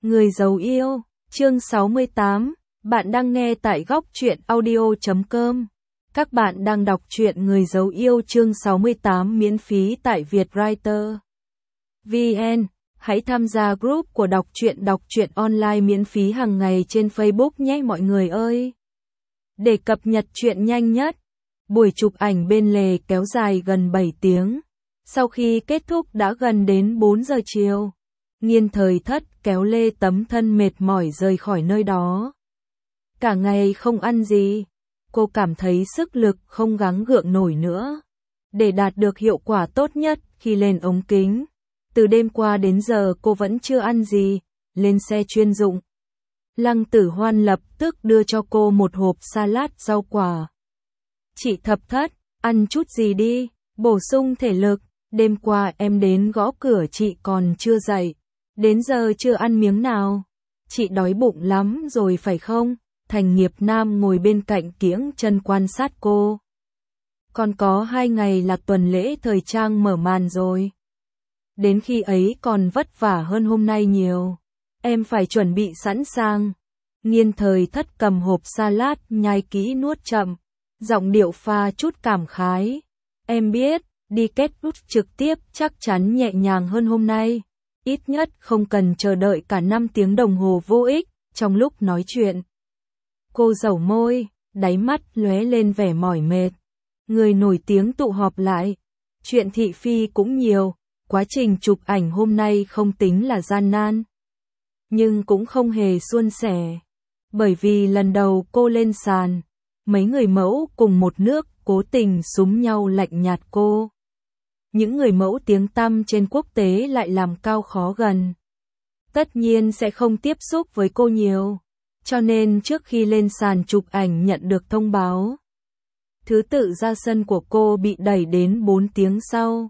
Người giấu yêu, chương 68, bạn đang nghe tại góc truyện audio.com. Các bạn đang đọc truyện Người giấu yêu chương 68 miễn phí tại Vietwriter. VN, hãy tham gia group của đọc truyện online miễn phí hàng ngày trên Facebook nhé mọi người ơi. Để cập nhật truyện nhanh nhất, buổi chụp ảnh bên lề kéo dài gần 7 tiếng. Sau khi kết thúc đã gần đến 4 giờ chiều. Nghiên Thời Thất kéo lê tấm thân mệt mỏi rời khỏi nơi đó. Cả ngày không ăn gì, cô cảm thấy sức lực không gắng gượng nổi nữa. Để đạt được hiệu quả tốt nhất khi lên ống kính, từ đêm qua đến giờ cô vẫn chưa ăn gì, lên xe chuyên dụng. Lăng Tử Hoan lập tức đưa cho cô một hộp salad rau quả. Chị Thập Thất, ăn chút gì đi, bổ sung thể lực, đêm qua em đến gõ cửa chị còn chưa dậy. Đến giờ chưa ăn miếng nào. Chị đói bụng lắm rồi phải không? Thành Nghiệp Nam ngồi bên cạnh kiễng chân quan sát cô. Còn có 2 ngày là tuần lễ thời trang mở màn rồi. Đến khi ấy còn vất vả hơn hôm nay nhiều. Em phải chuẩn bị sẵn sàng. Nghiên Thời Thất cầm hộp salad nhai kỹ nuốt chậm. Giọng điệu pha chút cảm khái. Em biết, đi kết thúc trực tiếp chắc chắn nhẹ nhàng hơn hôm nay. Ít nhất không cần chờ đợi cả 5 tiếng đồng hồ vô ích, trong lúc nói chuyện. Cô dẩu môi, đáy mắt lóe lên vẻ mỏi mệt. Người nổi tiếng tụ họp lại. Chuyện thị phi cũng nhiều, quá trình chụp ảnh hôm nay không tính là gian nan. Nhưng cũng không hề suôn sẻ. Bởi vì lần đầu cô lên sàn, mấy người mẫu cùng một nước cố tình súm nhau lạnh nhạt cô. Những người mẫu tiếng tăm trên quốc tế lại làm cao khó gần. Tất nhiên sẽ không tiếp xúc với cô nhiều, cho nên trước khi lên sàn chụp ảnh nhận được thông báo. Thứ tự ra sân của cô bị đẩy đến 4 tiếng sau.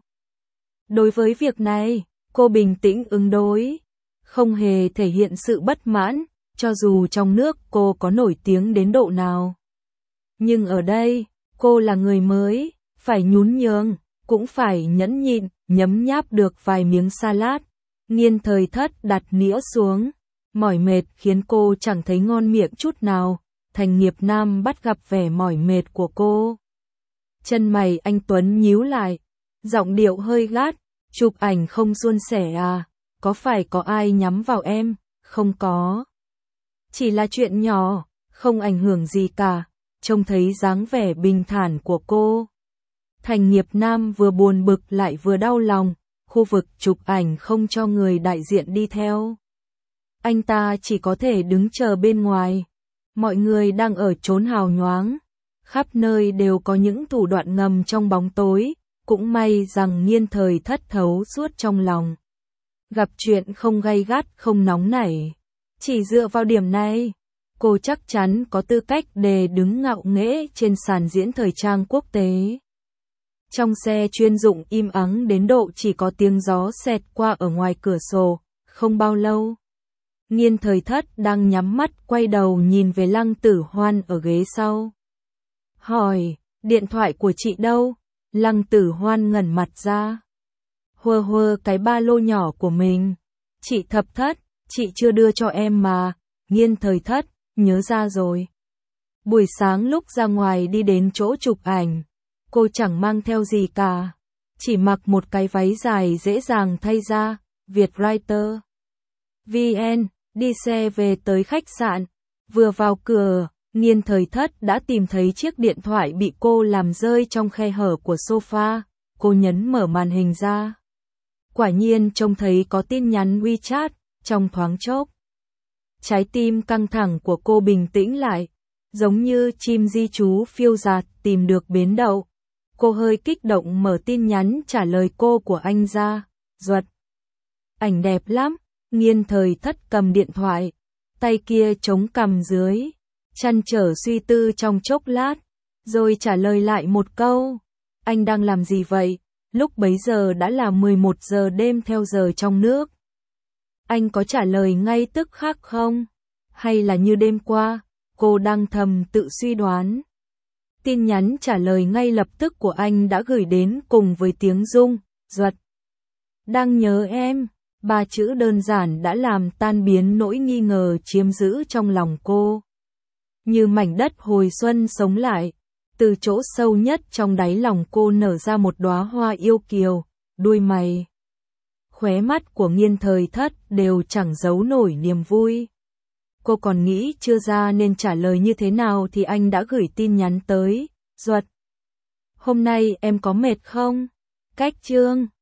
Đối với việc này, cô bình tĩnh ứng đối, không hề thể hiện sự bất mãn, cho dù trong nước cô có nổi tiếng đến độ nào. Nhưng ở đây, cô là người mới, phải nhún nhường. Cũng phải nhẫn nhịn, nhấm nháp được vài miếng salad. Nghiên Thời Thất đặt nĩa xuống, mỏi mệt khiến cô chẳng thấy ngon miệng chút nào. Thành Nghiệp Nam bắt gặp vẻ mỏi mệt của cô. Chân mày anh Tuấn nhíu lại, giọng điệu hơi gắt, chụp ảnh không suôn sẻ à, có phải có ai nhắm vào em, không có. Chỉ là chuyện nhỏ, không ảnh hưởng gì cả, trông thấy dáng vẻ bình thản của cô. Thành Nghiệp Nam vừa buồn bực lại vừa đau lòng, khu vực chụp ảnh không cho người đại diện đi theo. Anh ta chỉ có thể đứng chờ bên ngoài. Mọi người đang ở chốn hào nhoáng. Khắp nơi đều có những thủ đoạn ngầm trong bóng tối, cũng may rằng Nghiên Thời Thất thấu suốt trong lòng. Gặp chuyện không gay gắt không nóng nảy. Chỉ dựa vào điểm này, cô chắc chắn có tư cách để đứng ngạo nghễ trên sàn diễn thời trang quốc tế. Trong xe chuyên dụng im ắng đến độ chỉ có tiếng gió xẹt qua ở ngoài cửa sổ, không bao lâu. Nghiên Thời Thất đang nhắm mắt quay đầu nhìn về Lăng Tử Hoan ở ghế sau. Hỏi, điện thoại của chị đâu? Lăng Tử Hoan ngẩn mặt ra. Hơ hơ cái ba lô nhỏ của mình. Chị Thập Thất, chị chưa đưa cho em mà. Nghiên Thời Thất, nhớ ra rồi. Buổi sáng lúc ra ngoài đi đến chỗ chụp ảnh. Cô chẳng mang theo gì cả, chỉ mặc một cái váy dài dễ dàng thay ra. Vietwriter. VN, đi xe về tới khách sạn, vừa vào cửa, Nghiên Thời Thất đã tìm thấy chiếc điện thoại bị cô làm rơi trong khe hở của sofa, cô nhấn mở màn hình ra. Quả nhiên trông thấy có tin nhắn WeChat, trong thoáng chốc. Trái tim căng thẳng của cô bình tĩnh lại, giống như chim di trú phiêu dạt tìm được bến đậu. Cô hơi kích động mở tin nhắn trả lời cô của anh ra. Duật. Ảnh đẹp lắm. Nghiên Thời Thất cầm điện thoại, tay kia chống cằm dưới, trăn trở suy tư trong chốc lát, rồi trả lời lại một câu. Anh đang làm gì vậy? Lúc bấy giờ đã là 11 giờ đêm theo giờ trong nước. Anh có trả lời ngay tức khắc không? Hay là như đêm qua, cô đang thầm tự suy đoán. Tin nhắn trả lời ngay lập tức của anh đã gửi đến cùng với tiếng rung, Duật. Đang nhớ em, Ba chữ đơn giản đã làm tan biến nỗi nghi ngờ chiếm giữ trong lòng cô. Như mảnh đất hồi xuân sống lại, từ chỗ sâu nhất trong đáy lòng cô nở ra một đóa hoa yêu kiều, đuôi mày, khóe mắt của Nghiên Thời Thất đều chẳng giấu nổi niềm vui. Cô còn nghĩ chưa ra nên trả lời như thế nào thì anh đã gửi tin nhắn tới, Duật. Hôm nay em có mệt không? Cách chương